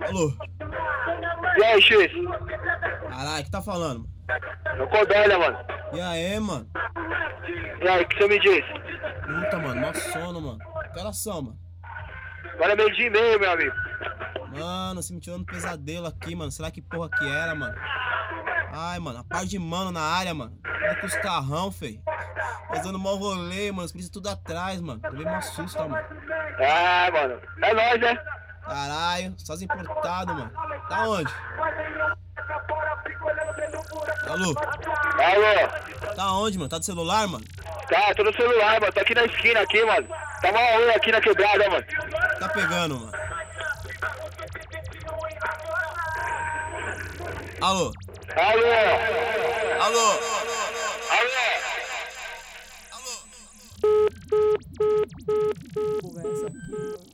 Alô? E aí, X? Caralho, que tá falando, mano? É o Codélia, mano. E aí, mano? E aí, o que você me diz? Puta, mano, mó sono, mano. Que horas são, mano? Agora é meio dia e meio, meu amigo. Mano, você me tirou um pesadelo aqui, mano. Será que porra que era, mano? Ai, mano, a par de mano na área, mano. Indo com os carrão, fei. Fazendo mó rolê, mano. Os polícia tudo atrás, mano. Levei mó susto, ó, mano. Ah, mano. É nóis, né? Caralho, só as importado, mano. Da onde? Alô? Alô? Tá onde, mano? Tá do celular, mano? Tá, tô no celular, mano. Tô aqui na esquina, aqui, mano. Tá uma ruim aqui na quebrada, mano. Tá pegando, mano. Alô? Alô? Alô? Alô? Alô? Porra, é essa aqui, mano?